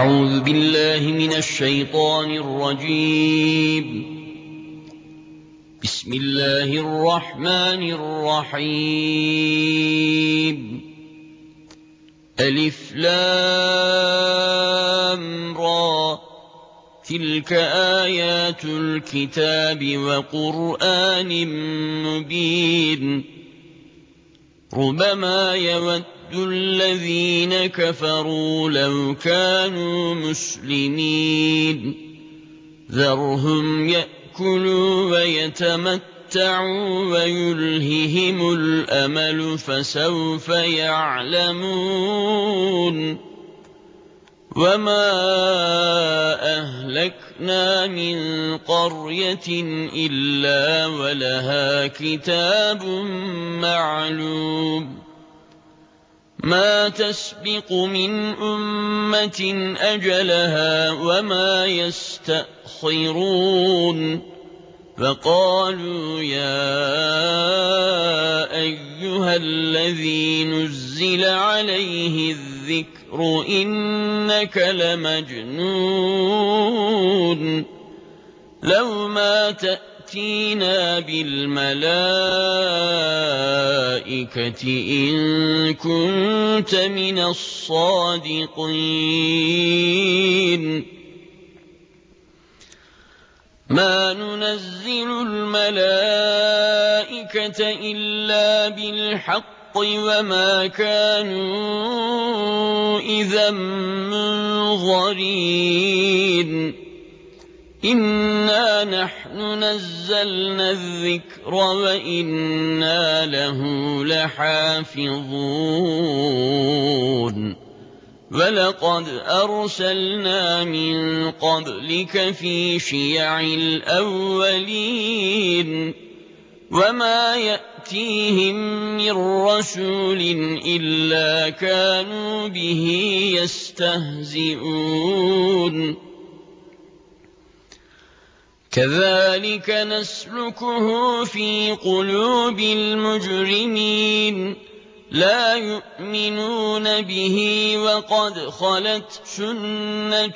أعوذ بالله من الشيطان الرجيم. بسم الله الرحمن الرحيم. ألف لام را، تلك آيات الكتاب وقرآن مبين. ربما يود الذين كفروا لو كانوا مسلمين. ذرهم يأكلوا ويتمتعوا ويلههم الأمل فسوف يعلمون. وما أهلكنا من قرية إلا ولها كتاب معلوم. ما تسبق من أمة أجلها وما يستأخرون. فقالوا يا أيها الذي نزل عليه الذكر إنك لمجنون. لو ما تأتينا بالملائكة إن كنت من الصادقين. ما ننزل الملائكة إلا بالحق وما كانوا إذا منظرين. إنا نحن نزلنا الذكر وإنا له لحافظون. ولقد أرسلنا من قبلك في شيع الأولين. وما يأتيهم من رسول إلا كانوا به يستهزئون. كذلك نسلكه في قلوب المجرمين. لا يؤمنون به وقد خلت سنة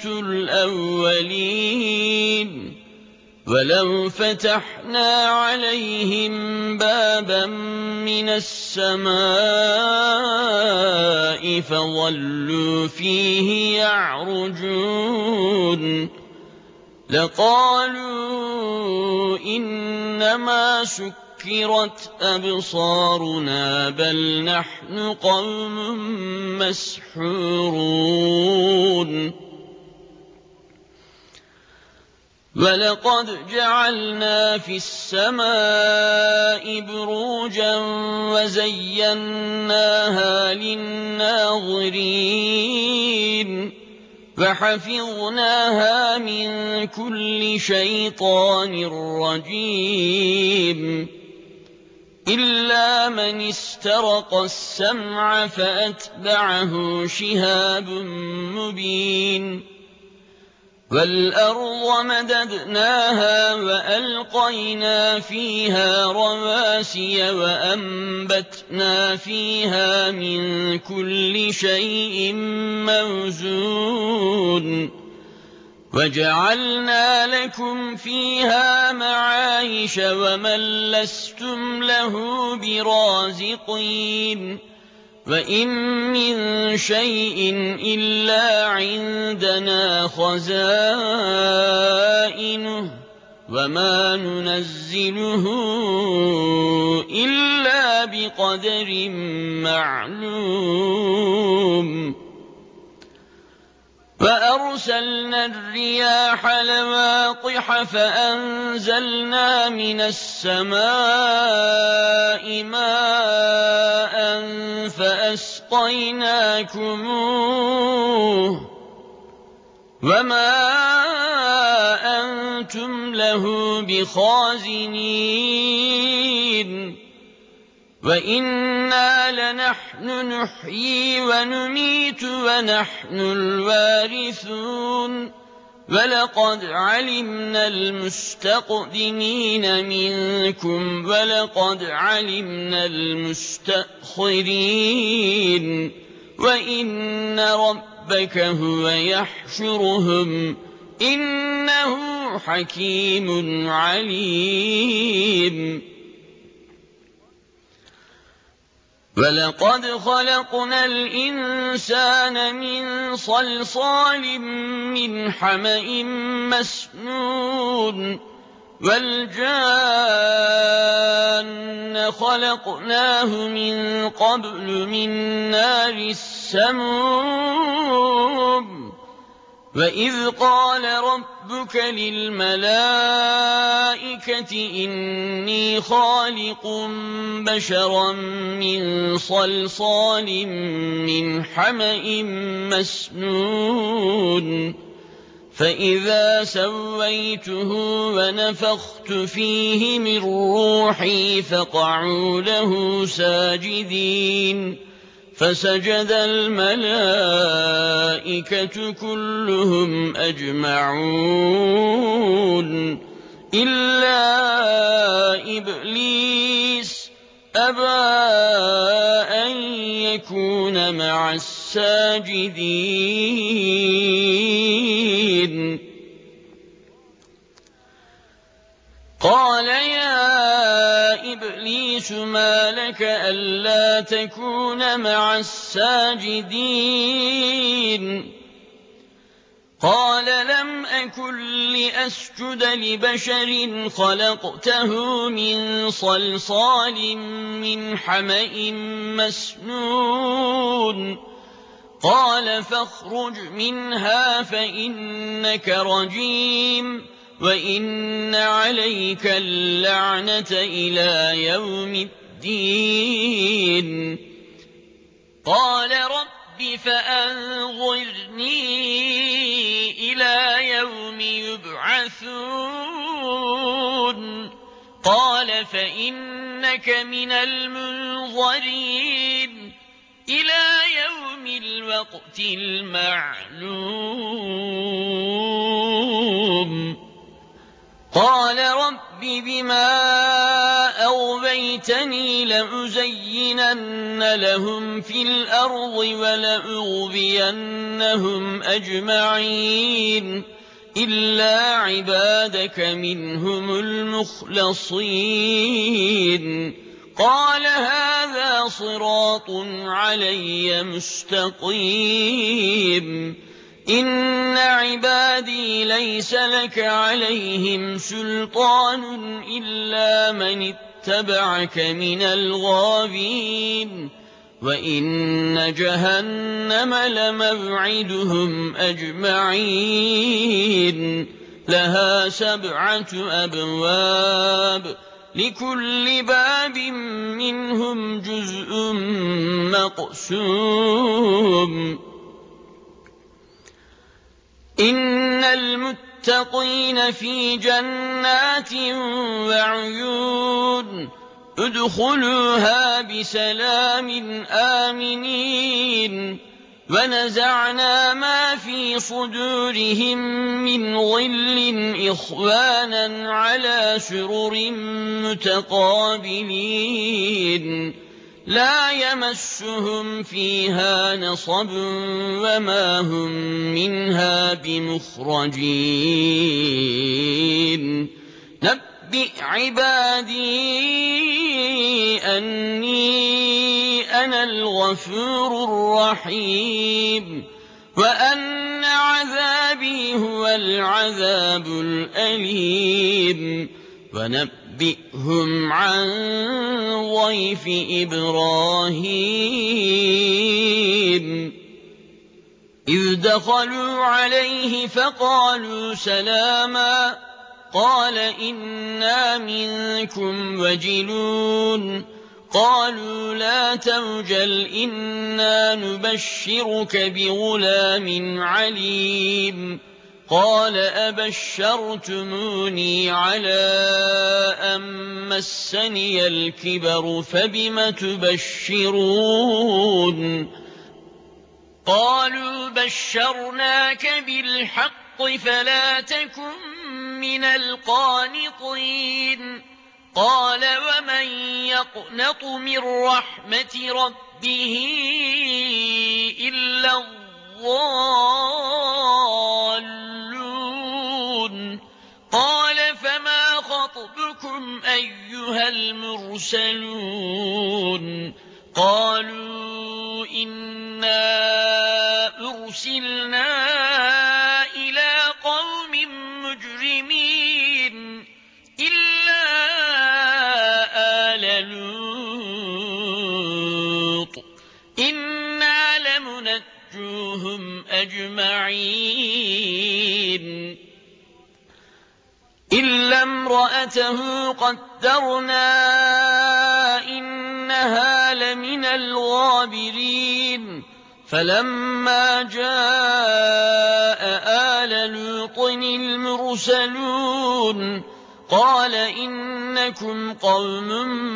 الأولين. ولو فتحنا عليهم بابا من السماء فظلوا فيه يعرجون لقالوا إنما سكرت أبصارنا بل نحن قوم مسحورون. ولقد جعلنا في السماء بروجا وزيناها للناظرين وحفظناها من كل شيطان رجيم. إلا من استرق السمع فأتبعه شهاب مبين. والأرض مددناها وألقينا فيها رواسي وأنبتنا فيها من كل شيء موزون. وجعلنا لكم فيها معايش ومن لستم له برازقين. وإن من شيء إلا عندنا خزائنه وما ننزله إلا بقدر معلوم. وأرسلنا الرياح لواقح فأنزلنا من السماء ماء فأسقيناكموه وما أنتم له بخازنين. وإنا لنحن نحيي ونميت ونحن الوارثون. ولقد علمنا المستقدمين منكم ولقد علمنا المستأخرين. وإن ربك ربك هو يحشرهم إنه حكيم عليم ولقد خلقنا الإنسان من صلصال من حمإ مسنون والجان خلقناه من قبل من نار السموم وإذ قال ربك للملائكة إني خالق بشرا من صلصال من حمإ مسنون فإذا سويته ونفخت فيه من روحي فقعوا له ساجدين فسجد الملائكة كلهم أجمعون إلا إبليس أبى أن يكون مع الساجدين قال يا إبليس ما لك ألا تكون مع الساجدين قال لم أكن لأسجد لبشر خلقته من صلصال من حمإ مسنون قال فاخرج منها فإنك رجيم وإن عليك اللعنة إلى يوم الدين قال رب فأنظرني إلى يوم يبعثون قال فإنك من المنظرين إلى يوم الوقت المعلوم قال رب بما أغويتني لأزينن لهم في الأرض ولأغوينهم أجمعين إلا عبادك منهم المخلصين قال هذا صراط علي مستقيم إن عبادي ليس لك عليهم سلطان إلا من اتبعك من الغاوين وإن جهنم لموعدهم أجمعين لها 7 أبواب لكل باب منهم جزء مقسوم إن المتقين في جنات وعيون ادخلوها بسلام آمنين ونزعنا ما في صدورهم من غل إخوانا على سرر متقابلين لا يمسهم فيها نصب وما هم منها بمخرجين نبئ عبادي أني أنا الغفور الرحيم وأن عذابي هو العذاب الأليم ونبئهم عن ضيف إبراهيم إذ دخلوا عليه فقالوا سلاما قال إنا منكم وجلون قالوا لا توجل إنا نبشرك بغلام عليم قال أبشرتموني على أن مسني الكبر فبم تبشرون قالوا بشرناك بالحق فلا تكن من القانطين قال ومن يقنط من رحمة ربه إلا الضالون قال فما خطبكم أيها المرسلون قالوا إنا أرسلنا إلى قوم مجرمين إلا آل لوط إنا لمنجوهم أجمعين إلا امرأته قدرنا إنها لمن الغابرين فلما جاء آل لوط المرسلون قال إنكم قوم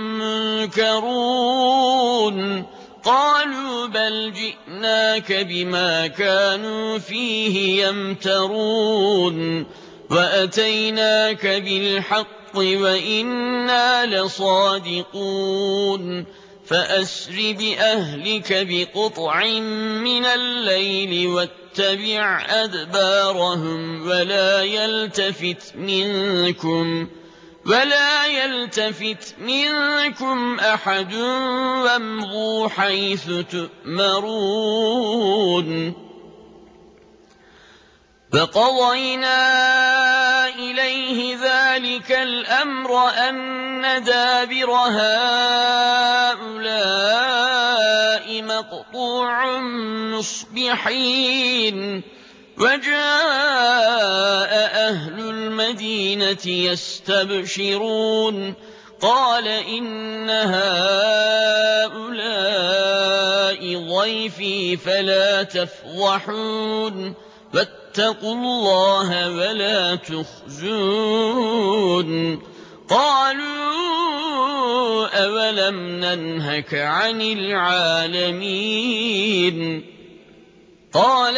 منكرون قالوا بل جئناك بما كانوا فيه يمترون وأتيناك بالحق وإنا لصادقون فأسر بأهلك بقطع من الليل واتبع أدبارهم ولا يلتفت منكم أحد وامضوا حيث تؤمرون فقضينا إليه ذلك الأمر أن دابر هؤلاء مقطوع مصبحين وجاء أهل المدينة يستبشرون قال إن هؤلاء ضيفي فلا تفضحون واتقوا الله ولا تخزون قالوا أولم ننهك عن العالمين قال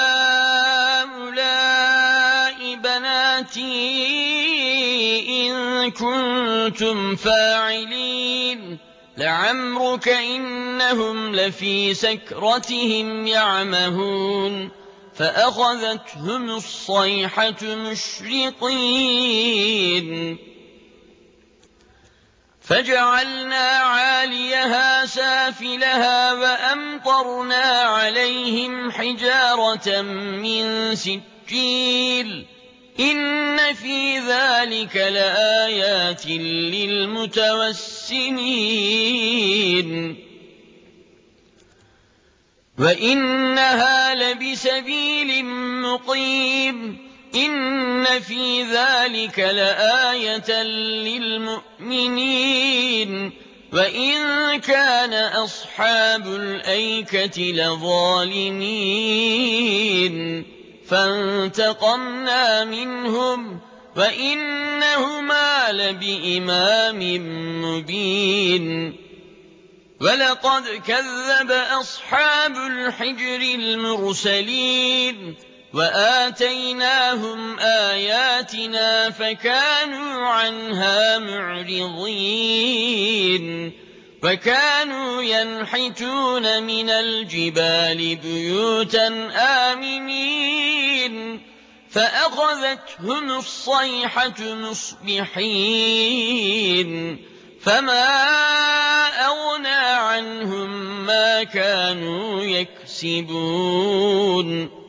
هؤلاء بناتي إن كنتم فاعلين لعمرك إنهم لفي سكرتهم يعمهون فأخذتهم الصيحة مشرقين فجعلنا عاليها سافلها وأمطرنا عليهم حجارة من سجيل إن في ذلك لآيات للمتوسمين وإنها لبسبيل مقيم إن في ذلك لآية للمؤمنين وإن كان أصحاب الأيكة لظالمين فانتقمنا منهم وإنهما لبإمام مبين ولقد كذب أصحاب الحجر المرسلين وآتيناهم آياتنا فكانوا عنها معرضين وكانوا ينحتون من الجبال بيوتا آمنين فأخذتهم الصيحة مصبحين فما أغنى عنهم ما كانوا يكسبون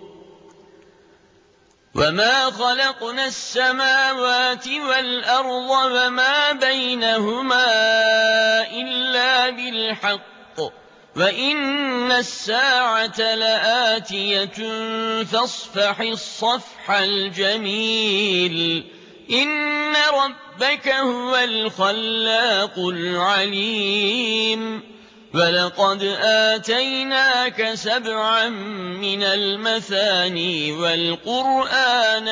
وما خلقنا السماوات والأرض وما بينهما إلا بالحق وإن الساعة لآتية فاصفح الصفح الجميل إن ربك هو الخلاق العليم ولقد آتيناك سبعا من المثاني والقرآن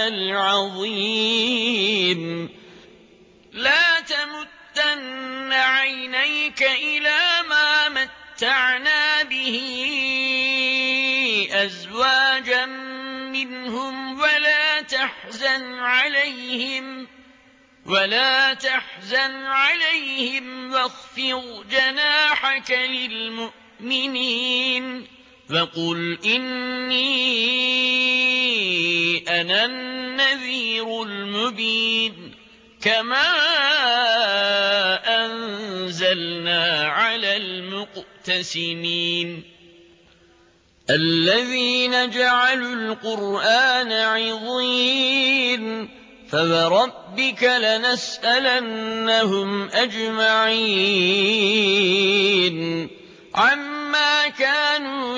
العظيم لا تمدن عينيك إلى ما متعنا به أزواجا منهم ولا تحزن عليهم واخفض جناحك للمؤمنين فقل إني أنا النذير المبين كما أنزلنا على المقتسمين الذين جعلوا القرآن عضين فوربك لنسألنهم أجمعين عما كانوا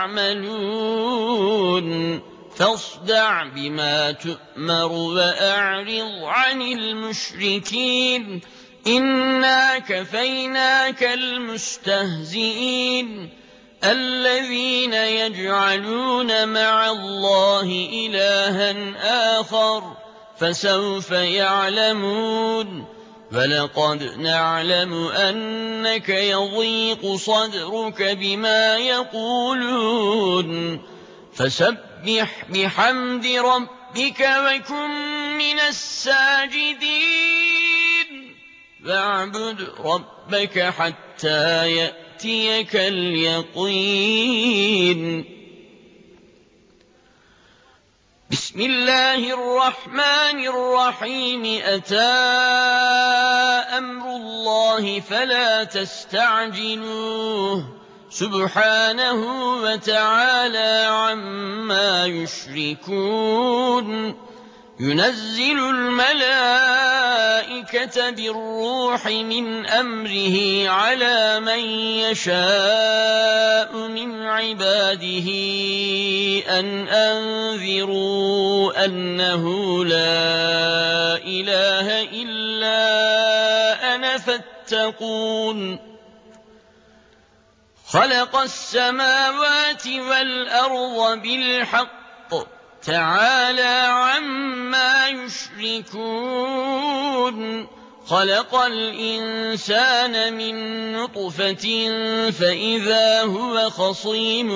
يعملون فاصدع بما تؤمر وأعرض عن المشركين إنا كفيناك المستهزئين الذين يجعلون مع الله إلها آخر فسوف يعلمون ولقد نعلم أنك يضيق صدرك بما يقولون فسبح بحمد ربك وكن من الساجدين واعبد ربك حتى يأتيك اليقين بسم الله الرحمن الرحيم أتى أمر الله فلا تستعجلوه سبحانه وتعالى عما يشركون ينزل الملائكة بالروح من أمره على من يشاء من عباده أن أنذروا أنه لا إله إلا أنا فاتقون خلق السماوات والأرض بالحق تعالى عما يشركون خلق الإنسان من نطفة فإذا هو خصيم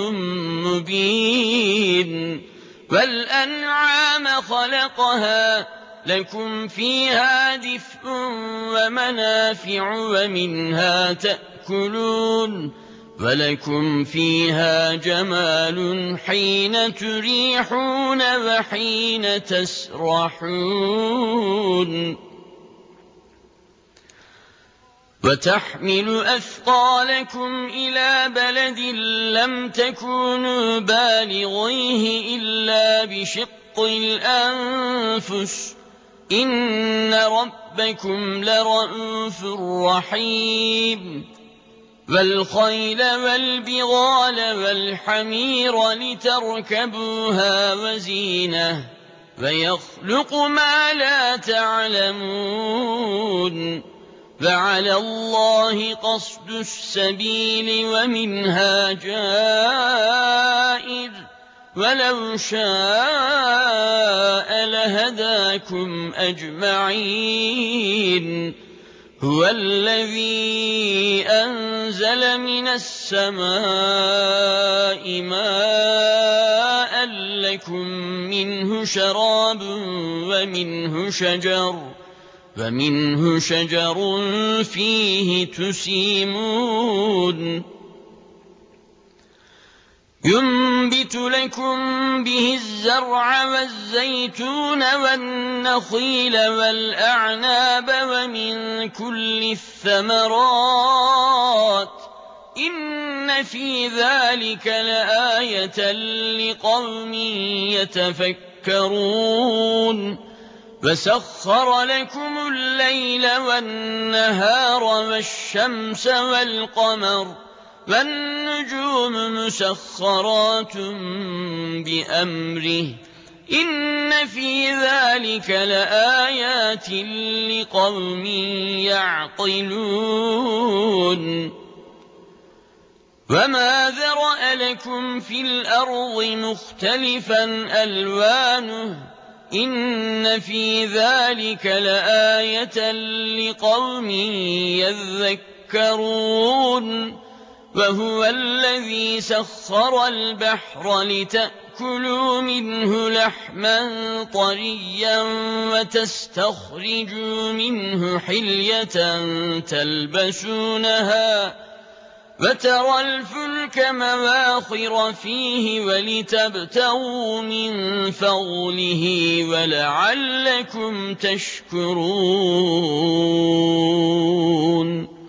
مبين والأنعام خلقها لكم فيها دفء ومنافع ومنها تأكلون ولكم فيها جمال حين تريحون وحين تسرحون وتحمل أثقالكم إلى بلد لم تكونوا بالغيه إلا بشق الأنفس إن ربكم لرءوف رحيم والخيل والبغال والحمير لتركبوها وزينة ويخلق ما لا تعلمون وعلى الله قصد السبيل ومنها جائر ولو شاء لهداكم أجمعين هو الذي أنزل من السماء ماء لكم منه شراب ومنه شجر فيه تسيمون ينبت لكم به الزرع والزيتون والنخيل والأعناب ومن كل الثمرات إن في ذلك لآية لقوم يتفكرون وسخر لكم الليل والنهار والشمس والقمر والنجوم مسخرات بأمره إن في ذلك لآيات لقوم يعقلون وما ذرأ لكم في الأرض مختلفا ألوانه إن في ذلك لآية لقوم يذكرون وهو الذي سخر البحر لتأكلوا منه لحما طريا وتستخرجوا منه حلية وترى الفلك مواخر فيه ولتبتغوا من فضله ولعلكم تشكرون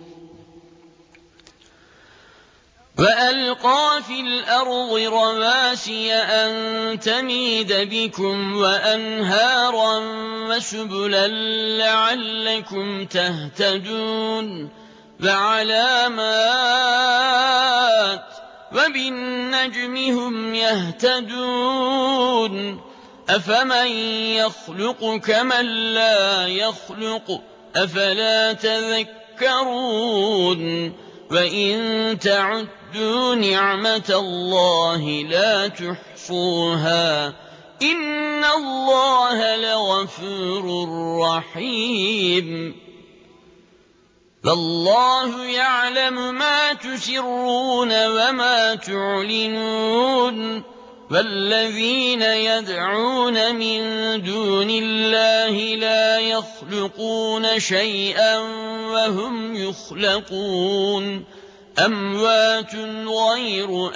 وألقى في الأرض رواسي أن تميد بكم وأنهارا وسبلا لعلكم تهتدون وعلامات وبالنجم هم يهتدون أفمن يخلق كمن لا يخلق أفلا تذكرون وإن تعدوا نعمة الله لا تحصوها إن الله لغفور رحيم فالله يعلم ما تسرون وما تعلنون والذين يدعون من دون الله لا يخلقون شيئا وهم يخلقون أموات غير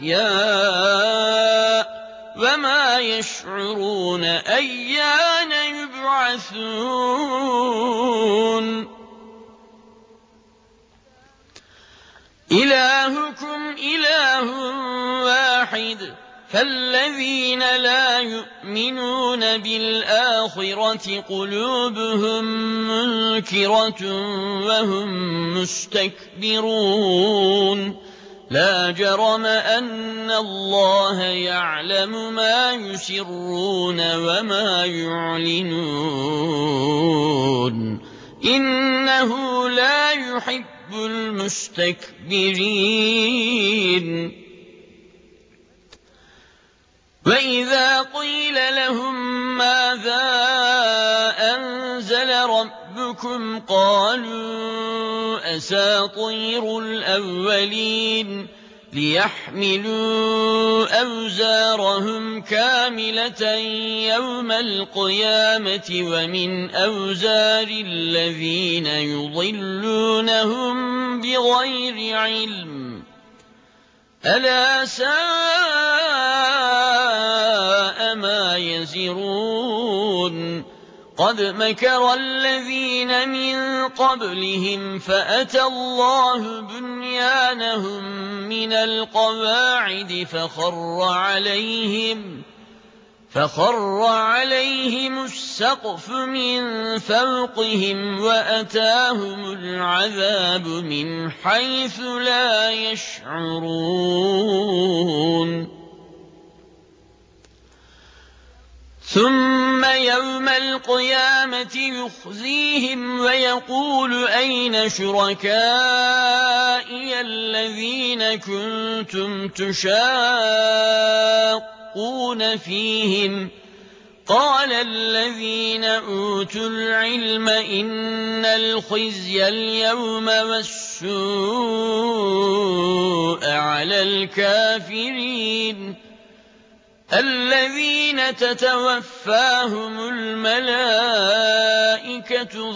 أحياء وما يشعرون أيان يبعثون إلهكم إله واحد فالذين لا يؤمنون بالآخرة قلوبهم منكرة وهم مستكبرون لا جرم أن الله يعلم ما يسرون وما يعلنون إنه لا يحب المستكبرين وإذا قيل لهم ماذا أنزل ربكم قالوا أساطير الأولين ليحملوا أوزارهم كاملة يوم القيامة ومن أوزار الذين يضلونهم بغير علم ألا ساء ما يزرون قد مكر الذين من قبلهم فأتى الله بنيانهم من القواعد فخر عليهم السقف من فوقهم وأتاهم العذاب من حيث لا يشعرون ثم يوم القيامة يخزيهم ويقول أين شركائي الذين كنتم تشاقون فيهم قال الذين أوتوا العلم إن الخزي اليوم والسوء على الكافرين الذين تتوفاهم الملائكة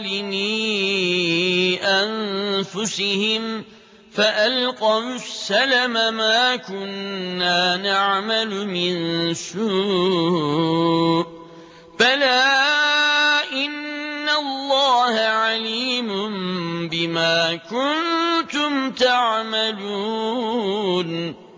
ظالمي أنفسهم فألقوا السلم ما كنا نعمل من سوء بلى إن الله عليم بما كنتم تعملون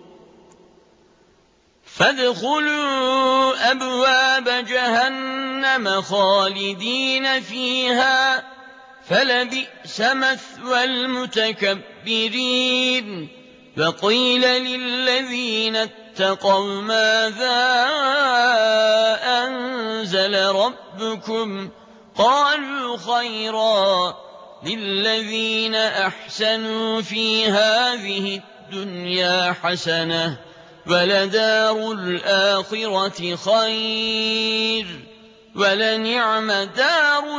فادخلوا أبواب جهنم خالدين فيها فلبئس مثوى المتكبرين وقيل للذين اتقوا ماذا أنزل ربكم قالوا خيرا للذين أحسنوا في هذه الدنيا حسنة ولدار الآخرة خير ولنعم دار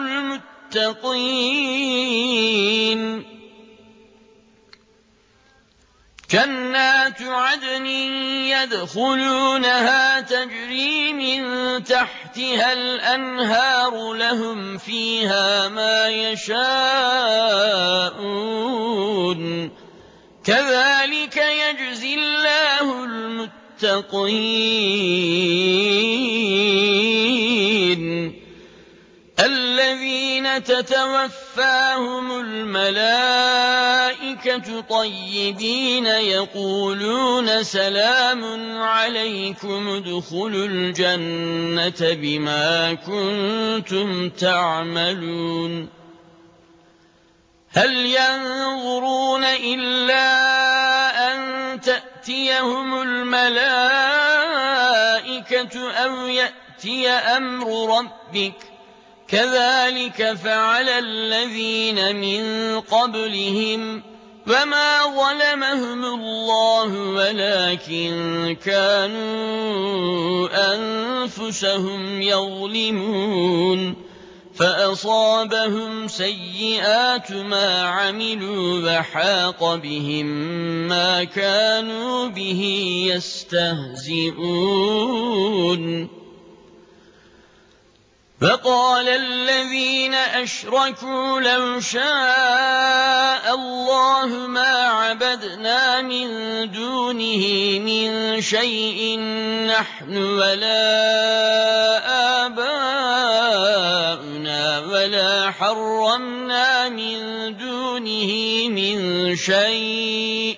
المتقين جنات عدن يدخلونها تجري من تحتها الأنهار لهم فيها ما يشاءون كذلك يجزي الله المتقين الذين تتوفاهم الملائكة طيبين يقولون سلام عليكم ادخلوا الجنة بما كنتم تعملون هل ينظرون إلا أن تأتيهم الملائكة أو يأتي أمر ربك كذلك فعل الذين من قبلهم وما ظلمهم الله ولكن كانوا أنفسهم يظلمون فأصابهم سيئات ما عملوا وحاق بهم ما كانوا به يستهزئون وقال الذين أشركوا لو شاء الله ما عبدنا من دونه من شيء نحن ولا آباؤنا ولا حرمنا من دونه من شيء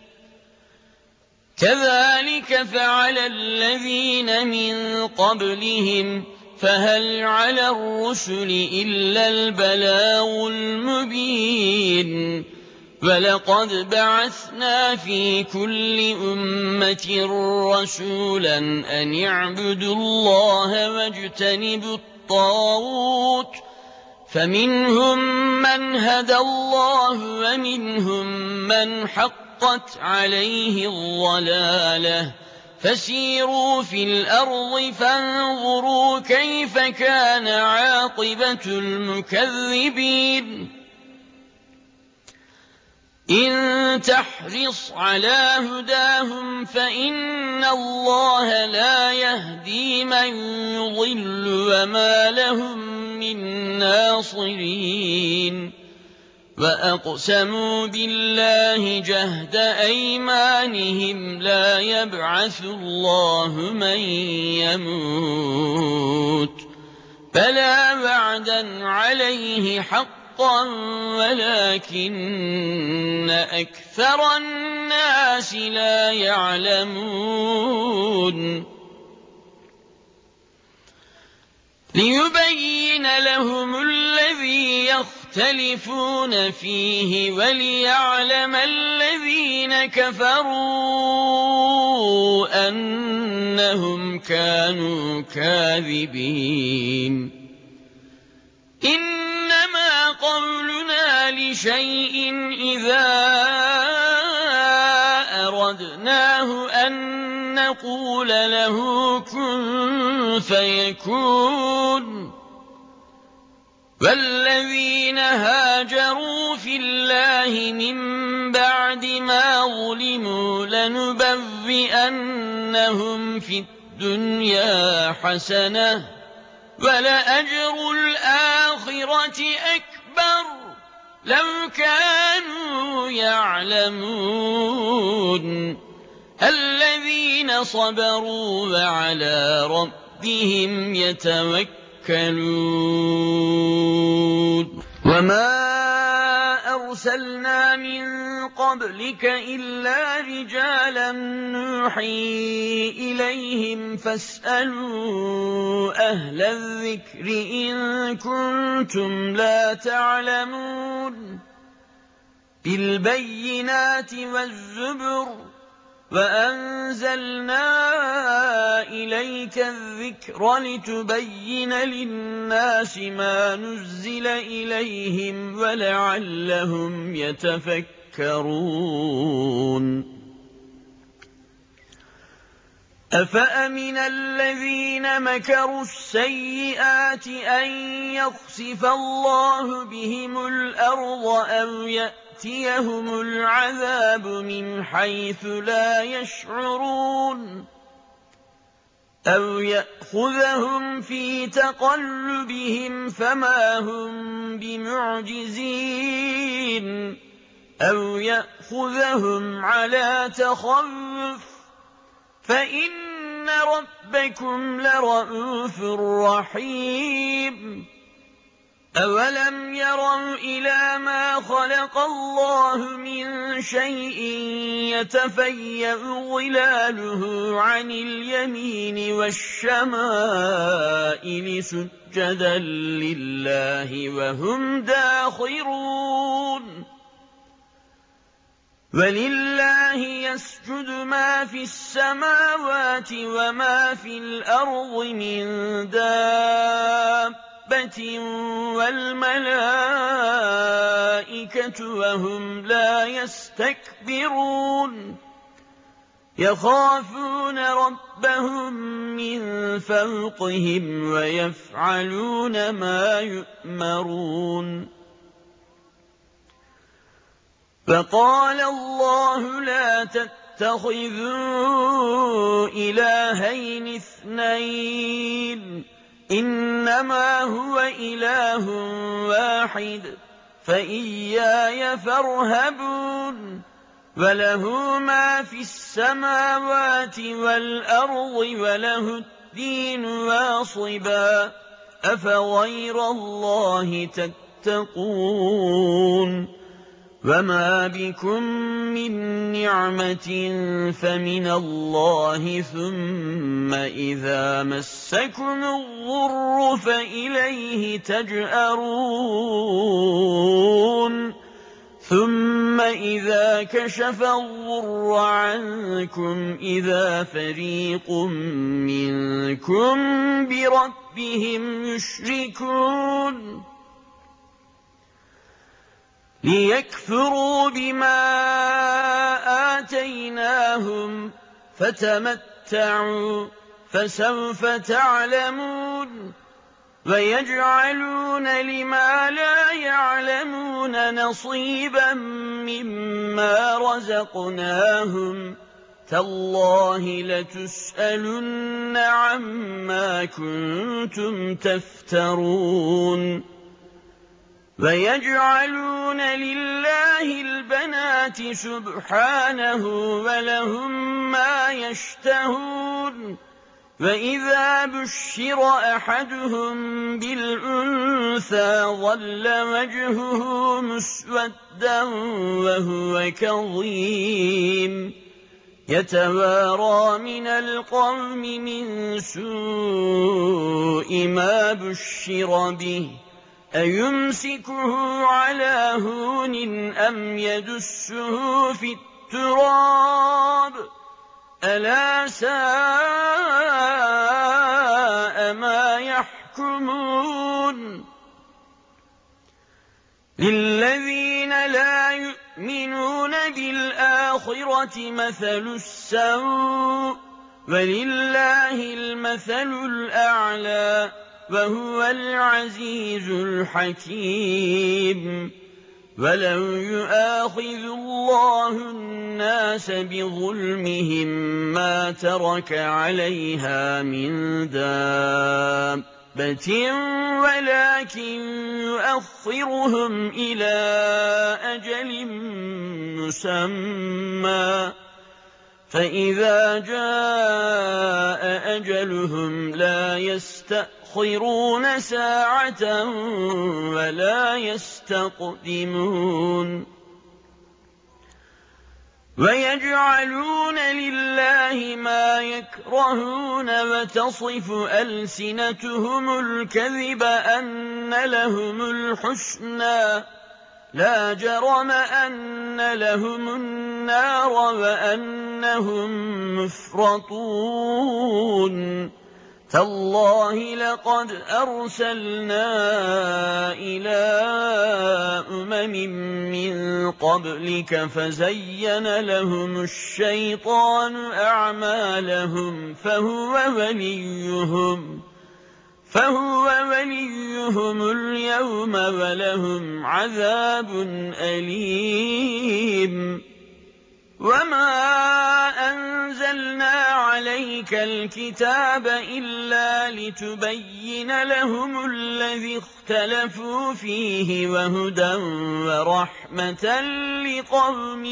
كذلك فعل الذين من قبلهم فهل على الرسل إلا البلاغ المبين ولقد بعثنا في كل أمة رسولا أن اعبدوا الله واجتنبوا الطاغوت فمنهم من هدى الله ومنهم من حقت عليه الضلالة فسيروا في الأرض فانظروا كيف كان عاقبة المكذبين إن تحرص على هداهم فإن الله لا يهدي من يضل وما لهم من ناصرين وأقسموا بالله جهد أيمانهم لا يبعث الله من يموت بلى وعدا عليه حقا ولكن أكثر الناس لا يعلمون ليبين لهم الذي يختلفون فيه وليعلم الذين كفروا أنهم كانوا كاذبين إنما قولنا لشيء إذا أردناه أن نقول له كن فيكون والذين هاجروا في الله من بعد ما ظلموا لنبوئنهم في الدنيا حسنة ولأجر الآخرة أكبر لو كانوا يعلمون الذين صبروا وعلى ربهم يتوكلون وما أرسلنا من قبلك إلا رجالا نوحي إليهم فاسألوا أهل الذكر إن كنتم لا تعلمون بالبينات والزبر وأنزلنا إليك الذكر لتبين للناس ما نزل إليهم ولعلهم يتفكرون أفأمن الذين مكروا السيئات أن يخسف الله بهم الأرض أو يأتيهم العذاب من حيث لا يشعرون أو يأخذهم في تقلبهم فما هم بمعجزين أَوْ يَأْخُذَهُمْ عَلَىٰ تَخَوُّفٍ فَإِنَّ رَبَّكُمْ لَرَءُوفٌ رَّحِيمٌ أَوَلَمْ يَرَوْا إِلَىٰ مَا خَلَقَ اللَّهُ مِن شَيْءٍ يَتَفَيَّأُ ظِلَالُهُ عَنِ الْيَمِينِ وَالشَّمَائِلِ سُجَّدًا لِّلَّهِ وَهُمْ دَاخِرُونَ وَلِلَّهِ يَسْجُدُ مَا فِي السَّمَاوَاتِ وَمَا فِي الْأَرْضِ مِن دَابَّةٍ وَالْمَلَائِكَةُ وَهُمْ لَا يَسْتَكْبِرُونَ يَخَافُونَ رَبَّهُم مِّن فَوْقِهِمْ وَيَفْعَلُونَ مَا يُؤْمَرُونَ فَقَالَ اللَّهُ لَا تَتَّخِذُوا إِلَٰهَيْنِ اثْنَيْنِ إِنَّمَا هُوَ إِلَٰهٌ وَاحِدٌ فَإِيَّايَ فَارْهَبُونِ وَلَهُ مَا فِي السَّمَاوَاتِ وَالْأَرْضِ وَلَهُ الدِّينُ وَاصِبًا أَفَغَيْرَ اللَّهِ تَتَّقُونَ وَمَا بِكُم مِّن نِّعْمَةٍ فَمِنَ اللَّهِ ثُمَّ إِذَا مَسَّكُمُ الضُّرُّ فَإِلَيْهِ تَجْأَرُونَ ثُمَّ إِذَا كَشَفَ الضُّرَّ عَنكُمْ إِذَا فَرِيقٌ مِّنكُم بِرَبِّهِمْ يُشْرِكُونَ لِيَكْفُرُوا بِمَا آتَيْنَاهُمْ فَتَمَتَّعُوا فَسَوْفَ تَعْلَمُونَ وَيَجْعَلُونَ لِمَا لَا يَعْلَمُونَ نَصِيبًا مِّمَّا رَزَقْنَاهُمْ تَاللَّهِ لَتُسْأَلُنَّ عَمَّا كُنتُمْ تَفْتَرُونَ وَيَجْعَلُونَ لِلَّهِ الْبَنَاتِ سُبْحَانَهُ وَلَهُم مَّا يَشْتَهُونَ وَإِذَا بُشِّرَ أَحَدُهُم بِالْأُنثَىٰ ظَلَّ وَجْهُهُ مُسْوَدًّا وَهُوَ كَظِيمٌ يَتَوَارَىٰ مِنَ الْقَوْمِ مِن سُوءِ مَا بُشِّرَ بِهِ أَيُمْسِكُهُ عَلَىٰ هُونٍ أَمْ يَدُسُّهُ فِي التُّرَابِ أَلَا سَاءَ مَا يَحْكُمُونَ لِلَّذِينَ لَا يُؤْمِنُونَ بِالْآخِرَةِ مَثَلُ السَّوْءِ وَلِلَّهِ الْمَثَلُ الْأَعْلَىٰ وَهُوَ الْعَزِيزُ الْحَكِيمُ وَلَوْ يُؤَاخِذُ اللَّهُ النَّاسَ بِظُلْمِهِم مَّا تَرَكَ عَلَيْهَا مِن دَابَّةٍ وَلَٰكِن يُؤَخِّرُهُمْ إِلَىٰ أَجَلٍ مُّسَمًّى فَإِذَا جَاءَ أَجَلُهُمْ لَا يَسْتَأْخِرُونَ سَاعَةً وَلَا يَسْتَقْدِمُونَ وَيَجْعَلُونَ لِلَّهِ مَا يَكْرَهُونَ وَتَصِفُ أَلْسِنَتُهُمُ الْكَذِبَ أَنَّ لَهُمُ الْحُسْنَىٰ لَا جَرَمَ أَنَّ لَهُمُ النَّارَ وَأَنَّهُم مُّفْرَطُونَ تَاللَّهِ لَقَدْ أَرْسَلْنَا إِلَىٰ أُمَمٍ مِّن قَبْلِكَ فَزَيَّنَ لَهُمُ الشَّيْطَانُ أَعْمَالَهُمْ فهو وليهم اليوم ولهم عذاب أليم وَمَا أَنزَلْنَا عَلَيْكَ الْكِتَابَ إِلَّا لِتُبَيِّنَ لَهُمُ الَّذِي اخْتَلَفُوا فِيهِ وَهُدًى وَرَحْمَةً لِّقَوْمٍ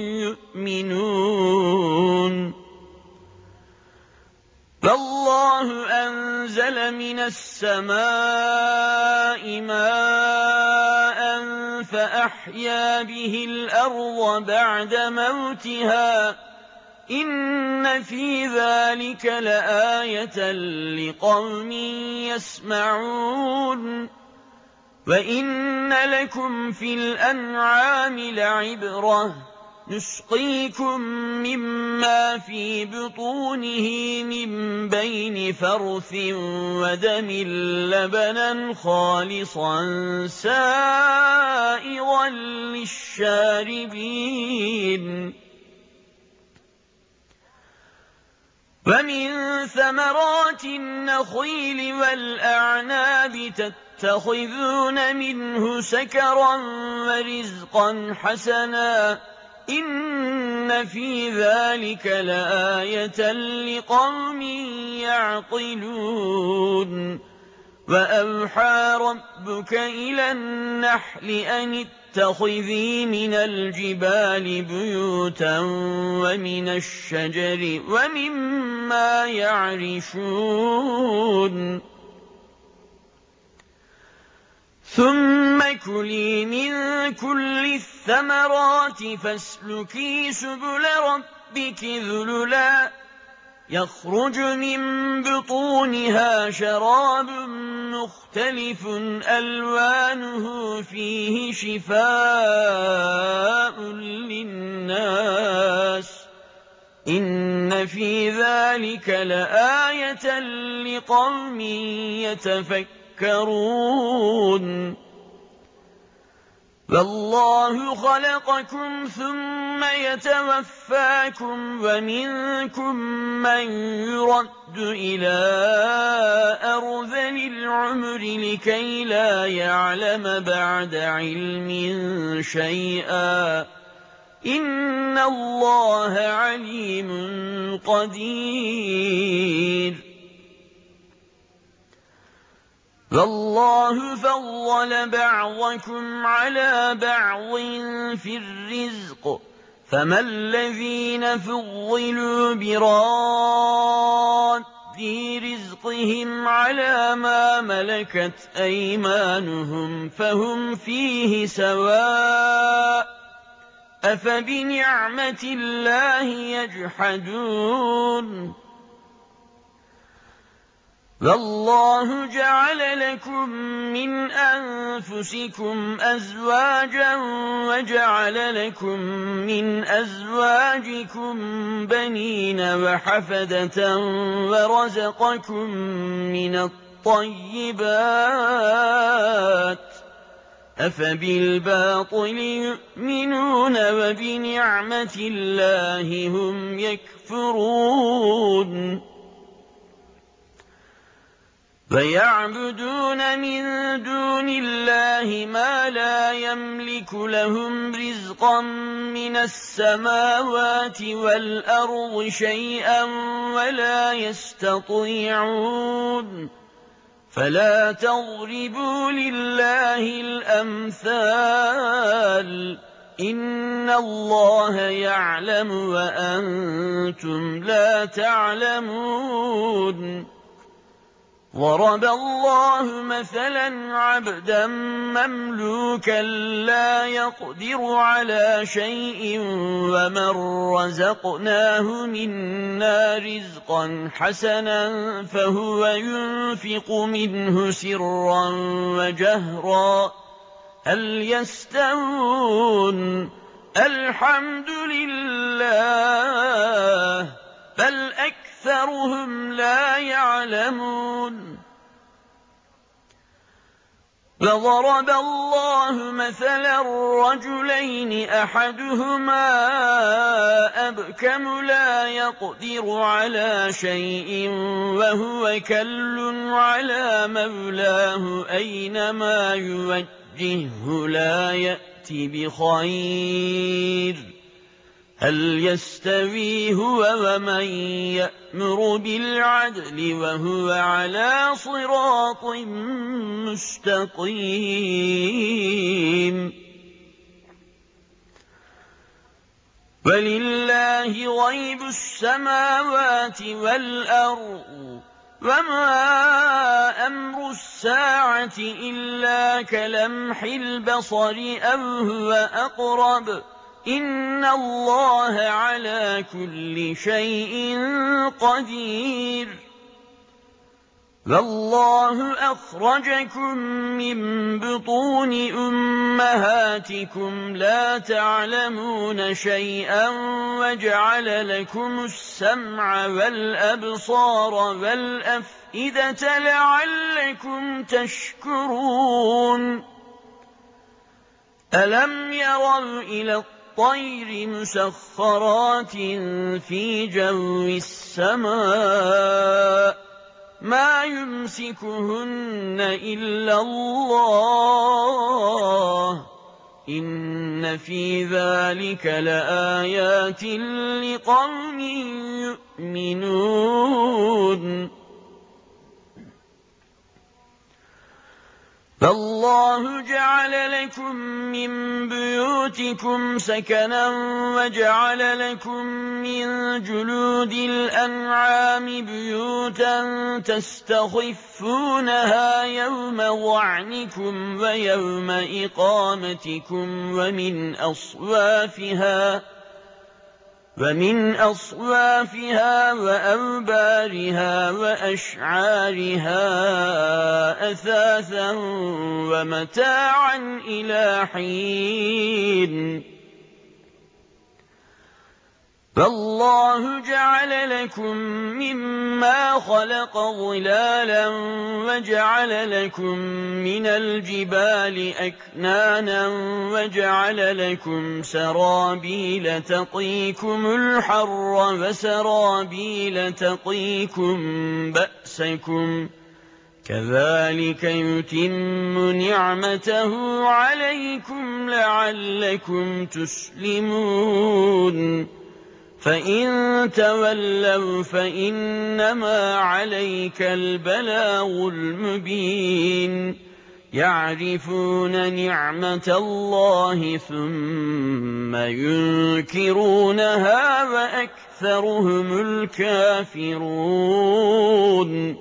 يُؤْمِنُونَ فَاللَّهُ أَنزَلَ مِنَ السَّمَاءِ مَاءً فَأَحْيَا بِهِ الْأَرْضَ بَعْدَ مَوْتِهَا ۚ إِنَّ فِي ذَٰلِكَ لَآيَةً لِّقَوْمٍ يَسْمَعُونَ وَإِنَّ لَكُمْ فِي الْأَنْعَامِ لَعِبْرَةً ۖ نُّسْقِيكُم مِّمَّا فِي بُطُونِهِ مِن بَيْنِ فَرْثٍ وَدَمٍ لَّبَنًا خَالِصًا سَائِغًا لِّلشَّارِبِينَ وَمِن ثَمَرَاتِ النَّخِيلِ وَالْأَعْنَابِ تَتَّخِذُونَ مِنْهُ سَكَرًا وَرِزْقًا حَسَنًا ۗ إِنَّ فِي ذَلِكَ لَآيَةً لِّقَوْمٍ يَعْقِلُونَ وَأَوْحَىٰ رَبُّكَ إِلَى النَّحْلِ أَنِ اتَّخِذِي مِنَ الْجِبَالِ بُيُوتًا وَمِنَ الشَّجَرِ وَمِمَّا يَعْرِشُونَ ثُمَّ كُلِي مِن كُلِّ الثَّمَرَاتِ فَاسْلُكِي سُبُلَ رَبِّكِ ذُلُلًا يَخْرُجُ مِن بُطُونِهَا شَرَابٌ مُّخْتَلِفٌ أَلْوَانُهُ فِيهِ شِفَاءٌ لِّلنَّاسِ ۗ إِنَّ فِي ذَلِكَ لَآيَةً لِّقَوْمٍ يَتَفَكَّرُونَ وَاللَّهُ خَلَقَكُمْ ثُمَّ يَتَوَفَّاكُمْ وَمِنكُم مَّن يُرَدُّ إِلَىٰ أَرْذَلِ الْعُمُرِ لِكَيْ لَا يَعْلَمَ بَعْدَ عِلْمٍ شَيْئًا ۚ إِنَّ اللَّهَ عَلِيمٌ قَدِيرٌ وَاللَّهُ فَضَّلَ بَعْضَكُمْ عَلَىٰ بَعْضٍ فِي الرِّزْقِ ۚ فَمَا الَّذِينَ فُضِّلُوا بِرَادِّي رِزْقِهِمْ عَلَىٰ مَا مَلَكَتْ أَيْمَانُهُمْ فَهُمْ فِيهِ سَوَاءٌ ۚ أَفَبِنِعْمَةِ اللَّهِ يَجْحَدُونَ وَاللَّهُ جَعَلَ لَكُم مِّنْ أَنفُسِكُمْ أَزْوَاجًا وَجَعَلَ لَكُم مِّنْ أَزْوَاجِكُم بَنِينَ وَحَفَدَةً وَرَزَقَكُم مِّنَ الطَّيِّبَاتِ ۚ أَفَبِالْبَاطِلِ يُؤْمِنُونَ وَبِنِعْمَةِ اللَّهِ هُمْ يَكْفُرُونَ وَيَعْبُدُونَ مِن دُونِ اللَّهِ مَا لَا يَمْلِكُ لَهُمْ رِزْقًا مِّنَ السَّمَاوَاتِ وَالْأَرْضِ شَيْئًا وَلَا يَسْتَطِيعُونَ فَلَا تَضْرِبُوا لِلَّهِ الْأَمْثَالَ ۚ إِنَّ اللَّهَ يَعْلَمُ وَأَنتُمْ لَا تَعْلَمُونَ ضَرَبَ اللَّهُ مَثَلًا عَبْدًا مَّمْلُوكًا لَّا يَقْدِرُ عَلَىٰ شَيْءٍ وَمَن رَّزَقْنَاهُ مِنَّا رِزْقًا حَسَنًا فَهُوَ يُنفِقُ مِنْهُ سِرًّا وَجَهْرًا هَلْ يَسْتَوُونَ ۚ الْحَمْدُ لِلَّهِ ۚ بَلْ أَكْثَرُهُمْ لَا يَعْلَمُونَ وَضَرَبَ اللَّهُ مَثَلًا رَّجُلَيْنِ أَحَدُهُمَا أَبْكَمُ لَا يَقْدِرُ عَلَىٰ شَيْءٍ وَهُوَ كَلٌّ عَلَىٰ مَوْلَاهُ أَيْنَمَا يُوَجِّههُّ لَا يَأْتِ بِخَيْرٍ ۖ هل يستوي هو ومن يأمر بالعدل وهو على صراط مستقيم ولله غيب السماوات والأرض وما أمر الساعة إلا كلمح البصر أو هو أقرب إن الله على كل شيء قدير والله أخرجكم من بطون أمهاتكم لا تعلمون شيئا وجعل لكم السمع والأبصار والأفئدة لعلكم تشكرون ألم يروا إلى الطير مسخرات في جو السماء ما يمسكهن إلا الله إن في ذلك لآيات لقوم يؤمنون فالله جعل لكم من بيوتكم سكنا وجعل لكم من جلود الأنعام بيوتا تستخفونها يوم ظعنكم ويوم إقامتكم ومن أصوافها وأوبارها وأشعارها أثاثا ومتاعا إلى حين فالله جعل لكم مما خلق ظلالا وجعل لكم من الجبال أكنانا وجعل لكم سرابيل تقيكم الحر وسرابيل تقيكم بأسكم كذلك يتم نعمته عليكم لعلكم تسلمون فإن تولوا فإنما عليك البلاغ المبين يعرفون نعمة الله ثم ينكرونها وأكثرهم الكافرون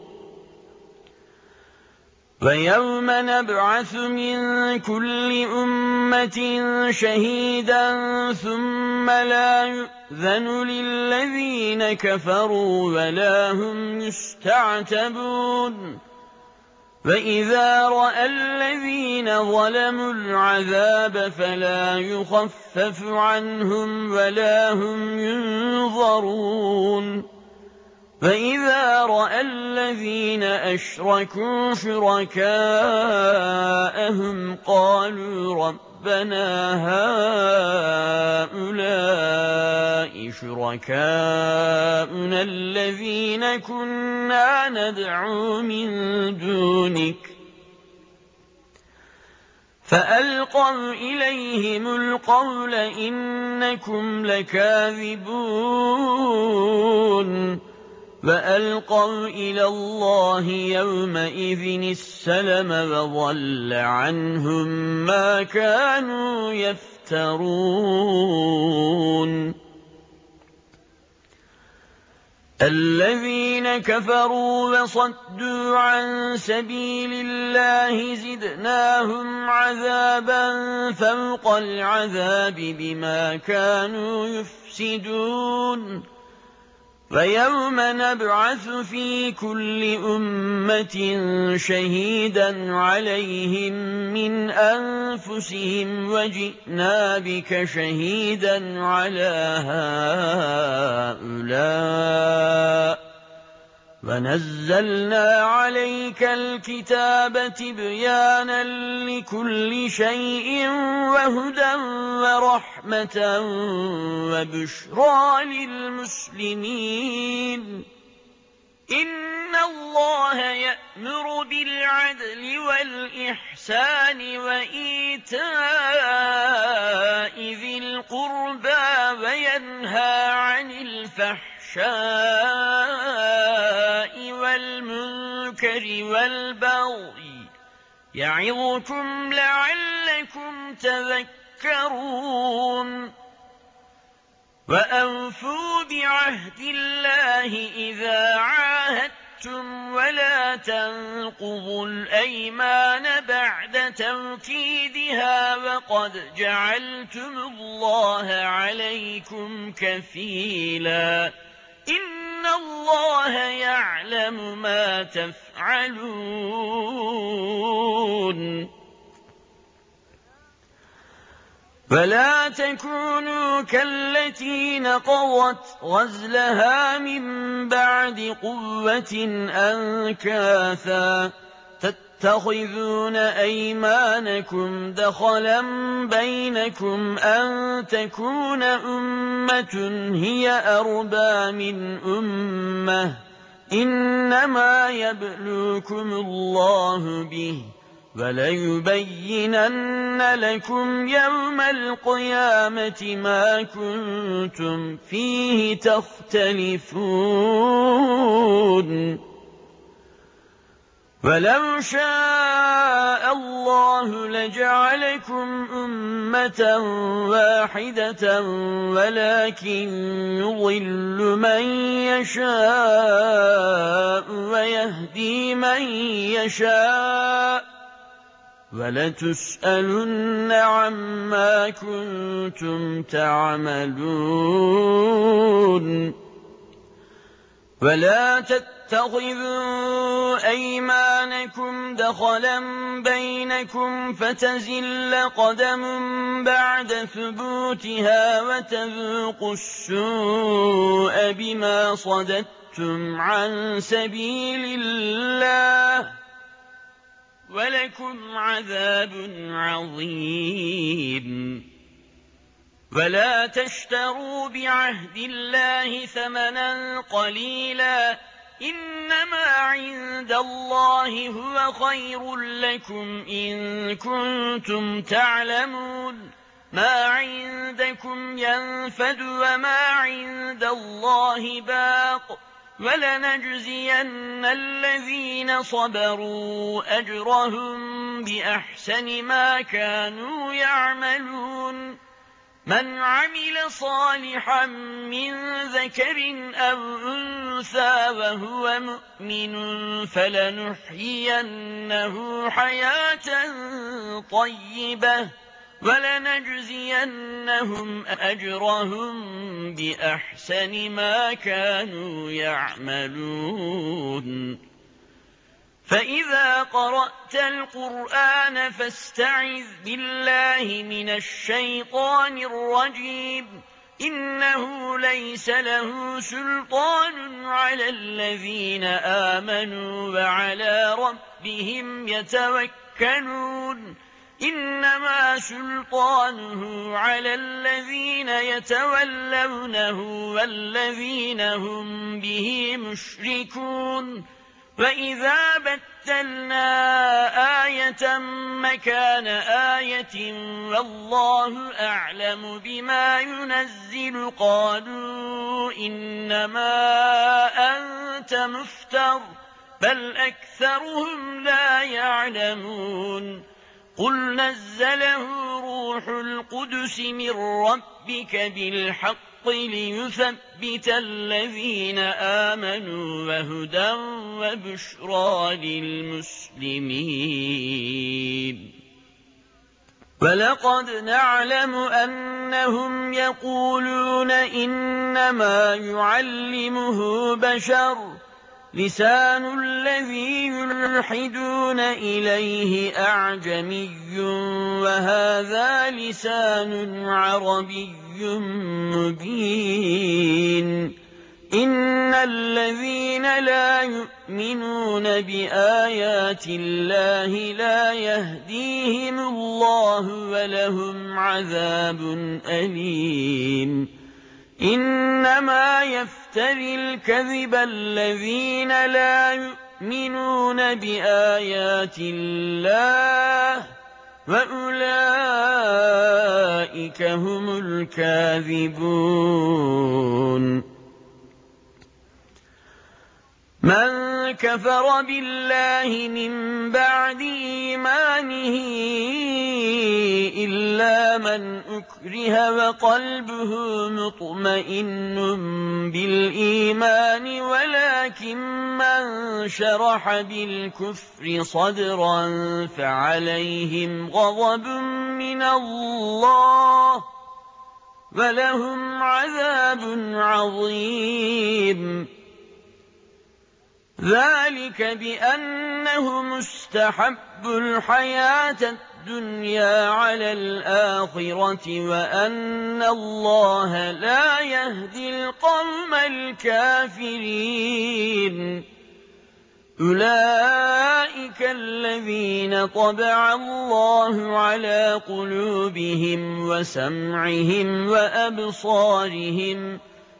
ويوم نبعث من كل أمة شهيدا ثم لا يؤذن للذين كفروا ولا هم يستعتبون وإذا رأى الذين ظلموا العذاب فلا يخفف عنهم ولا هم ينظرون فإذا رأى الذين أشركوا شركاءهم قالوا ربنا هؤلاء شركاؤنا الذين كنا ندعو من دونك فألقوا إليهم القول إنكم لكاذبون وألقوا إلى الله يومئذ السلم وضل عنهم ما كانوا يفترون الذين كفروا وصدوا عن سبيل الله زدناهم عذابا فوق العذاب بما كانوا يفسدون ويوم نبعث في كل أمة شهيدا عليهم من أنفسهم وجئنا بك شهيدا على هؤلاء ونزلنا عليك الكتاب تبيانا لكل شيء وهدى ورحمة وبشرى للمسلمين إن الله يأمر بالعدل والإحسان وإيتاء ذي القربى وينهى عن الفحشاء والمنكر والبغي يعظكم لعلكم تذكرون وأوفوا بعهد الله إذا عاهدتم ولا تنقضوا الأيمان بعد توكيدها وقد جعلتم الله عليكم كفيلا إن الله يعلم ما تفعلون فلا تكونوا كالتي نقضت غزلها من بعد قوة أنكاثا تتخذون أيمانكم دخلا بينكم أن تكون أمة هي أربى من أمة إنما يبلوكم الله به وَلَيُبَيِّنَنَّ لَكُمْ يَوْمَ الْقِيَامَةِ مَا كُنتُمْ فِيهِ تَخْتَلِفُونَ وَلَوْ شَاءَ اللَّهُ لَجَعَلَكُمْ أُمَّةً وَاحِدَةً وَلَكِنْ يُضِلُّ مَن يَشَاءُ وَيَهْدِي مَن يَشَاءُ وَلَتُسْأَلُنَّ عَمَّا كُنتُمْ تَعْمَلُونَ وَلَا تَتَّخِذُوا أَيْمَانَكُمْ دَخَلًا بَيْنَكُمْ فَتَزِلَّ قَدَمٌ بَعْدَ ثُبُوتِهَا وَتَذُوقُوا السُّوءَ بِمَا صَدَدتُّمْ عَن سَبِيلِ اللَّهِ وَلَكُمْ عَذَابٌ عَظِيمٌ وَلَا تَشْتَرُوا بِعَهْدِ اللَّهِ ثَمَنًا قَلِيلًا إِنَّمَا عِندَ اللَّهِ هُوَ خَيْرٌ لَّكُمْ إِن كُنتُمْ تَعْلَمُونَ مَا عِندَكُمْ يَنفَدُ وَمَا عِندَ اللَّهِ بَاقٍ وَلَنَجْزِيَنَّ الَّذِينَ صَبَرُوا أَجْرَهُم بِأَحْسَنِ مَا كَانُوا يَعْمَلُونَ مَنْ عَمِلَ صَالِحًا مِّن ذَكَرٍ أَوْ أُنثَىٰ وَهُوَ مُؤْمِنٌ فَلَنُحْيِيَنَّهُ حَيَاةً طَيِّبَةً وَلَنَجْزِيَنَّهُمْ أَجْرَهُم بِأَحْسَنِ مَا كَانُوا يَعْمَلُونَ فَإِذَا قَرَأْتَ الْقُرْآنَ فَاسْتَعِذْ بِاللَّهِ مِنَ الشَّيْطَانِ الرَّجِيمِ إِنَّهُ لَيْسَ لَهُ سُلْطَانٌ عَلَى الَّذِينَ آمَنُوا وَعَلَىٰ رَبِّهِمْ يَتَوَكَّلُونَ إِنَّمَا سُلْطَانُهُ عَلَى الَّذِينَ يَتَوَلَّوْنَهُ وَالَّذِينَ هُم بِهِ مُشْرِكُونَ وَإِذَا بَدَّلْنَا آيَةً مَّكَانَ آيَةٍ وَاللَّهُ أَعْلَمُ بِمَا يُنَزِّلُ قَالُوا إِنَّمَا أَنتَ مُفْتَرٍ بَلْ أَكْثَرُهُمْ لَا يَعْلَمُونَ قُلْ نَزَّلَهُ رُوحُ الْقُدُسِ مِن رَّبِّكَ بِالْحَقِّ لِيُثَبِّتَ الَّذِينَ آمَنُوا وَهُدًى وَبُشْرَىٰ لِلْمُسْلِمِينَ وَلَقَدْ نَعْلَمُ أَنَّهُمْ يَقُولُونَ إِنَّمَا يُعَلِّمُهُ بَشَرٌ لِّسَانُ الَّذِي يُلْحِدُونَ إِلَيْهِ أَعْجَمِيٌّ وَهَٰذَا لِسَانٌ عَرَبِيٌّ مُّبِينٌ إِنَّ الَّذِينَ لَا يُؤْمِنُونَ بِآيَاتِ اللَّهِ لَا يَهْدِيهِمُ اللَّهُ وَلَهُمْ عَذَابٌ أَلِيمٌ إنما يفتري الكذب الذين لا يؤمنون بآيات الله وأولئك هم الكاذبون. من كفر بالله من بعد إيمانه إلا من أكره وقلبه مطمئن بالإيمان ولكن من شرح بالكفر صدرا فعليهم غضب من الله ولهم عذاب عظيم. ذلك بأنهم استحبوا الحياة الدنيا على الآخرة وأن الله لا يهدي القوم الكافرين. أولئك الذين طبع الله على قلوبهم وسمعهم وأبصارهم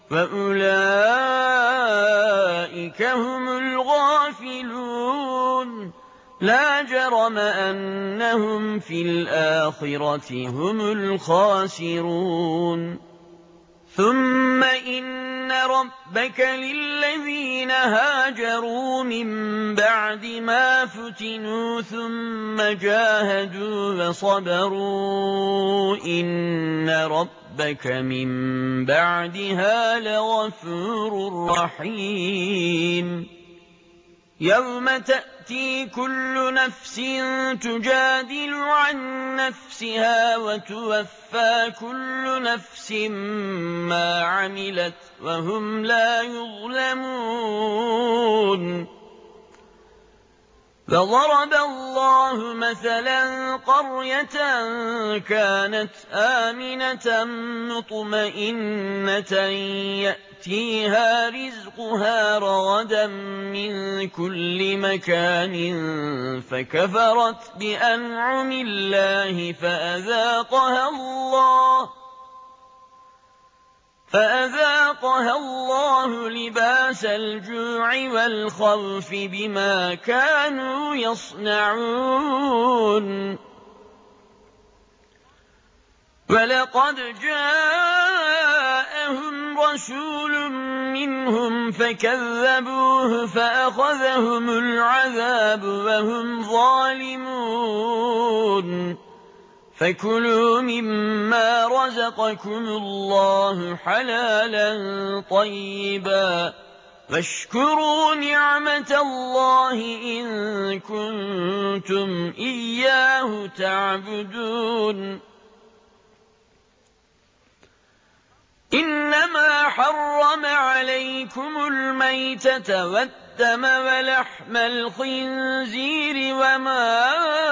وأولئك هم الغافلون. لا جرم أنهم في الآخرة هم الخاسرون. ثم إن ربك للذين هاجروا من بعد ما فتنوا ثم جاهدوا وصبروا إن ربك من بعدها لغفور رحيم. يوم تأتي كل نفس تجادل عن نفسها وتوفى كل نفس ما عملت وهم لا يظلمون. فضرب الله مثلا قرية كانت آمنة مطمئنة يأتيها رزقها رغدا من كل مكان فكفرت بأنعم الله فأذاقها الله لباس الجوع والخوف بما كانوا يصنعون. ولقد جاءهم رسول منهم فكذبوه فأخذهم العذاب وهم ظالمون. فكلوا مما رزقكم الله حلالا طيبا واشكروا نعمة الله إن كنتم إياه تعبدون. إنما حرم عليكم الميتة والدم ولحم الخنزير وما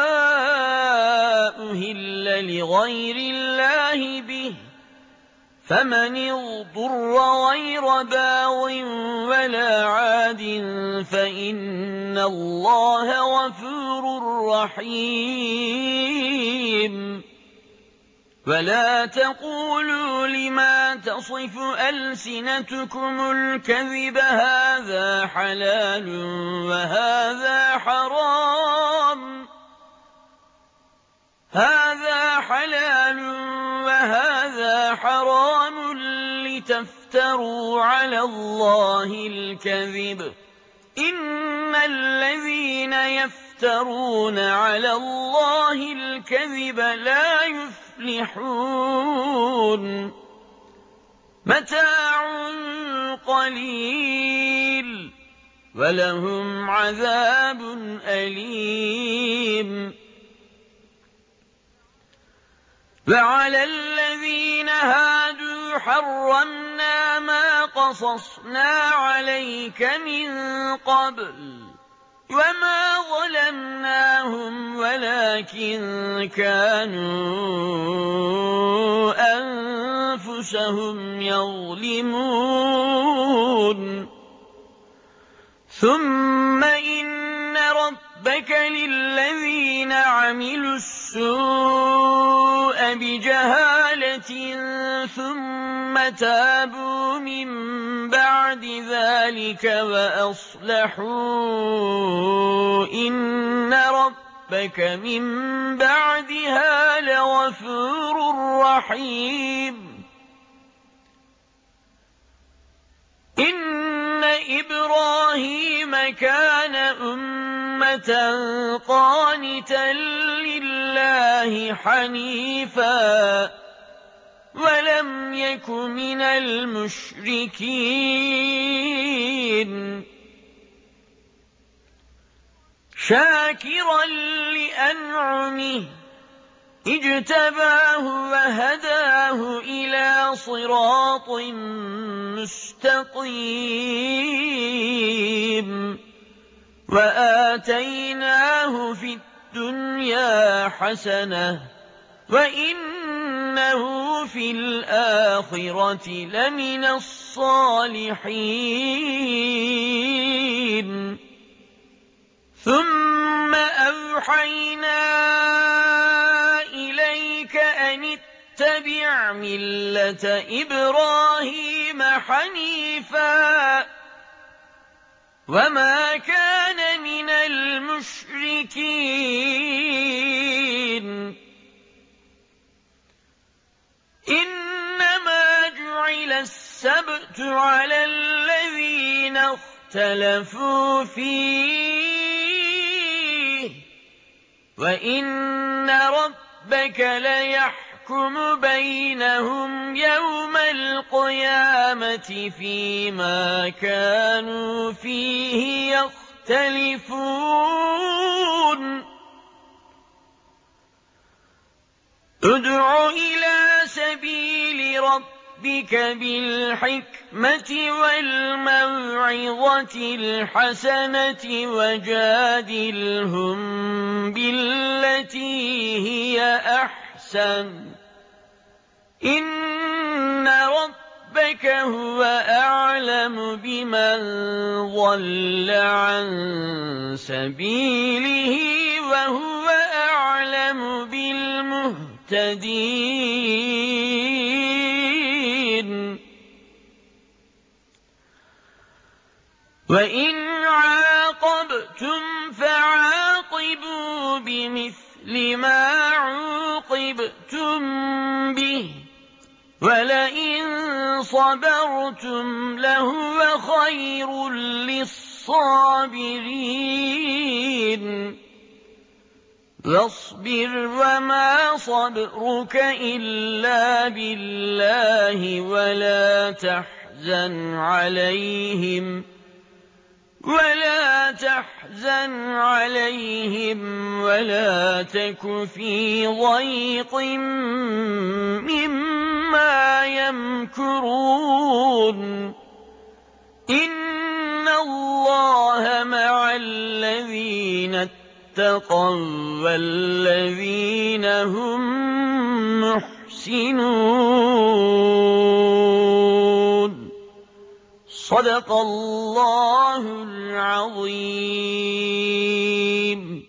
أهل لغير الله به فمن اضطر غير باغ ولا عاد فإن الله غفور رحيم. ولا تقولوا لما تصف ألسنتكم الكذب هذا حلال وهذا حرام لتفتروا على الله الكذب. إن الذين يفترون على الله الكذب لا يفلحون. متاع قليل ولهم عذاب أليم. وعلى الذين هادوا حرمنا ما قصصنا عليك من قبل وما ظلمناهم ولكن كانوا أنفسهم يظلمون. ثم إن ربك للذين عملوا السُّوءَ بِجَهَالَةٍ ثُمَّ تَابُوا مِن بَعْدِ ذَلِكَ وَأَصْلَحُوا إِنَّ رَبَّكَ مِن بَعْدِهَا لَغَفُورٌ رَّحِيمٌ إِنَّ إِبْرَاهِيمَ كَانَ أُمَّةً قَانِتًا لِّلَّهِ حَنِيفًا وَلَمْ يَكُ مِنَ الْمُشْرِكِينَ شَاكِرًا لِّأَنْعُمِهِ اجْتَبَاهُ وَهَدَاهُ إِلَىٰ صِرَاطٍ مُّسْتَقِيمٍ وَآتَيْنَاهُ فِي الدُّنْيَا حَسَنَةً وَإِنَّهُ فِي الْآخِرَةِ لَمِنَ الصَّالِحِينَ ثُمَّ أَوْحَيْنَا إِلَيْكَ أَنِ اتَّبِعْ مِلَّةَ إِبْرَاهِيمَ حَنِيفًا وَمَا كَانَ مِنَ الْمُشْرِكِينَ إِنَّمَا جُعِلَ السَّبْتُ عَلَى الَّذِينَ اخْتَلَفُوا فِيهِ وَإِنَّ رَبَّكَ لَيَحْكُمُ بَيْنَهُمْ يَوْمَ الْقِيَامَةِ فِيمَا كَانُوا فِيهِ يَخْتَلِفُونَ ادْعُ إِلَىٰ سَبِيلِ رَبِّكَ بِالْحِكْمَةِ وَالْمَوْعِظَةِ الْحَسَنَةِ وَجَادِلْهُم بِالَّتِي هِيَ أَحْسَنُ ۚ إِنَّ رَبَّكَ هُوَ أَعْلَمُ بِمَن ضَلَّ عَن سَبِيلِهِ وَهُوَ أَعْلَمُ بِالْمُهْتَدِينَ وَإِنْ عَاقَبْتُمْ فَعَاقِبُوا بِمِثْلِ مَا عُوقِبْتُم بِهِ وَلَئِن صَبَرْتُمْ لَهُوَ خَيْرٌ لِّلصَّابِرِينَ وَاصْبِرْ وَمَا صَبْرُكَ إِلَّا بِاللَّهِ وَلَا تَحْزَنْ عَلَيْهِمْ وَلَا تَكُ فِي ضَيْقٍ مِّمَّا يَمْكُرُونَ إِنَّ اللَّهَ مَعَ الَّذِينَ اتَّقَوا وَّالَّذِينَ هُم مُّحْسِنُونَ صدق الله العظيم.